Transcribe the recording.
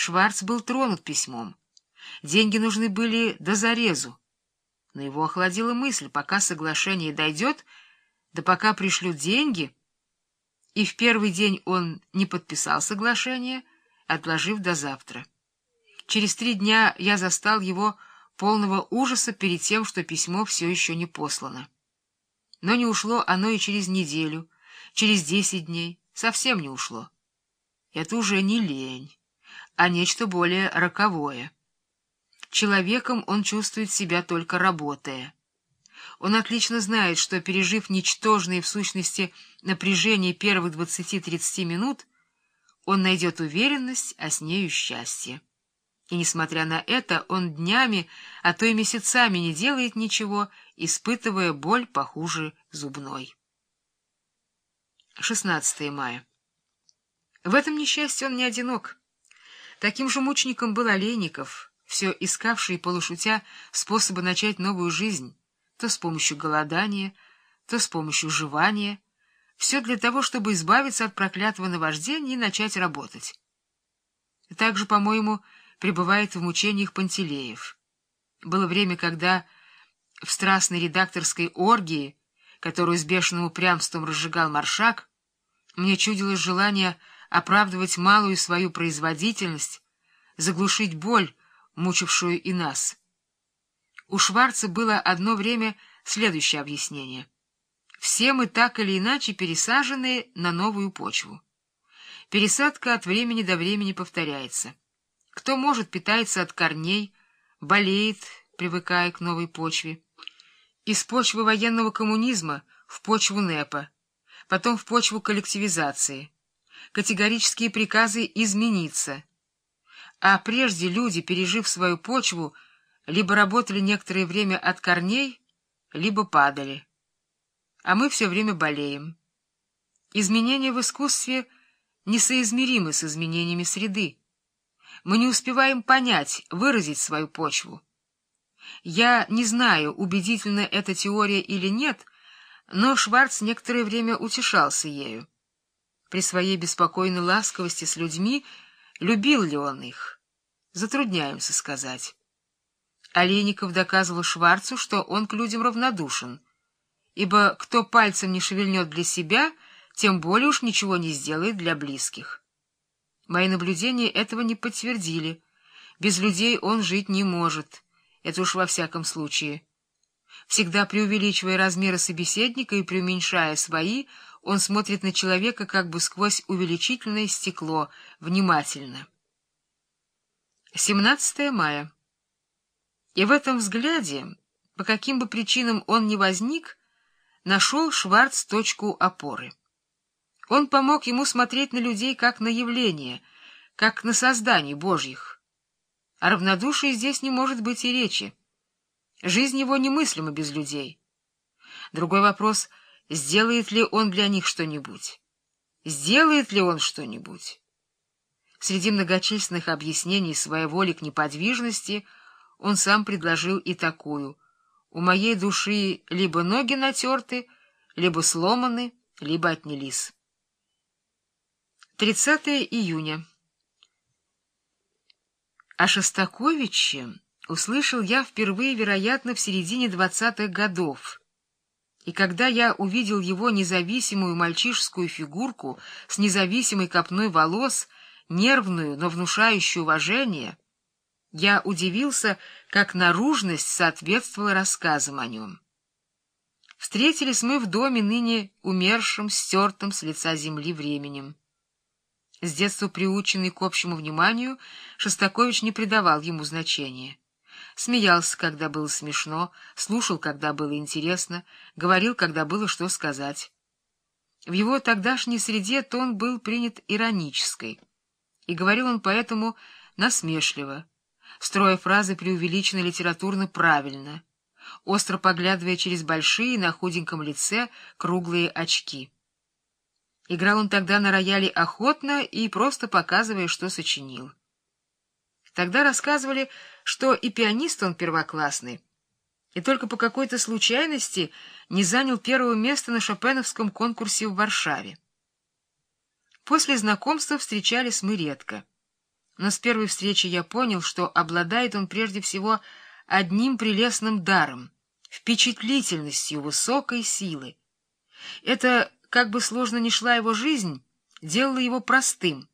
Шварц был тронут письмом. Деньги нужны были до зарезу. Но его охладила мысль, пока соглашение дойдет, да пока пришлют деньги. И в первый день он не подписал соглашение, отложив до завтра. Через 3 дня я застал его полного ужаса перед тем, что письмо все еще не послано. Но не ушло оно и через неделю, через 10 дней, совсем не ушло. Это уже не лень, а нечто более роковое. Человеком он чувствует себя только работая. Он отлично знает, что, пережив ничтожные в сущности напряжение первых 20-30 минут, он найдет уверенность, а с нею счастье. И, несмотря на это, он днями, а то и месяцами не делает ничего, испытывая боль похуже зубной. 16 мая. В этом несчастье он не одинок. Таким же мучеником был Олейников, все искавший, полушутя, способы начать новую жизнь, то с помощью голодания, то с помощью жевания, все для того, чтобы избавиться от проклятого наваждения и начать работать. Также, по-моему, пребывает в мучениях Пантелеев. Было время, когда в страстной редакторской оргии, которую с бешеным упрямством разжигал Маршак, мне чудилось желание оправдывать малую свою производительность, заглушить боль, мучившую и нас. У Шварца было одно время следующее объяснение. Все мы так или иначе пересажены на новую почву. Пересадка от времени до времени повторяется. Кто может, питается от корней, болеет, привыкая к новой почве. Из почвы военного коммунизма в почву НЭПа, потом в почву коллективизации. Категорические приказы измениться. А прежде люди, пережив свою почву, либо работали некоторое время от корней, либо падали. А мы все время болеем. Изменения в искусстве несоизмеримы с изменениями среды. Мы не успеваем понять, выразить свою почву. Я не знаю, убедительна эта теория или нет, но Шварц некоторое время утешался ею. При своей беспокойной ласковости с людьми любил ли он их? Затрудняемся сказать. Олейников доказывал Шварцу, что он к людям равнодушен, ибо кто пальцем не шевельнет для себя, тем более уж ничего не сделает для близких. Мои наблюдения этого не подтвердили. Без людей он жить не может, это уж во всяком случае. Всегда преувеличивая размеры собеседника и преуменьшая свои, он смотрит на человека как бы сквозь увеличительное стекло, внимательно. 17 мая. И в этом взгляде, по каким бы причинам он ни возник, нашел Шварц точку опоры. Он помог ему смотреть на людей как на явления, как на созданий Божьих. О равнодушии здесь не может быть и речи. Жизнь его немыслима без людей. Другой вопрос — сделает ли он для них что-нибудь? Сделает ли он что-нибудь? Среди многочисленных объяснений своей воли к неподвижности он сам предложил и такую: у моей души либо ноги натерты, либо сломаны, либо отнялись. 30 июня. О Шостаковиче услышал я впервые, вероятно, в середине 20-х годов. И когда я увидел его независимую мальчишескую фигурку с независимой копной волос, нервную, но внушающую уважение, я удивился, как наружность соответствовала рассказам о нем. Встретились мы в доме, ныне умершим, стертым с лица земли временем. С детства приученный к общему вниманию, Шостакович не придавал ему значения. Смеялся, когда было смешно, слушал, когда было интересно, говорил, когда было что сказать. В его тогдашней среде тон был принят иронической, и говорил он поэтому насмешливо, строя фразы преувеличенно литературно правильно, остро поглядывая через большие на худеньком лице круглые очки. Играл он тогда на рояле охотно и просто показывая, что сочинил. Тогда рассказывали, что и пианист он первоклассный, и только по какой-то случайности не занял первого места на шопеновском конкурсе в Варшаве. После знакомства встречались мы редко. Но с первой встречи я понял, что обладает он прежде всего одним прелестным даром — впечатлительностью высокой силы. Это, как бы сложно ни шла его жизнь, делало его простым,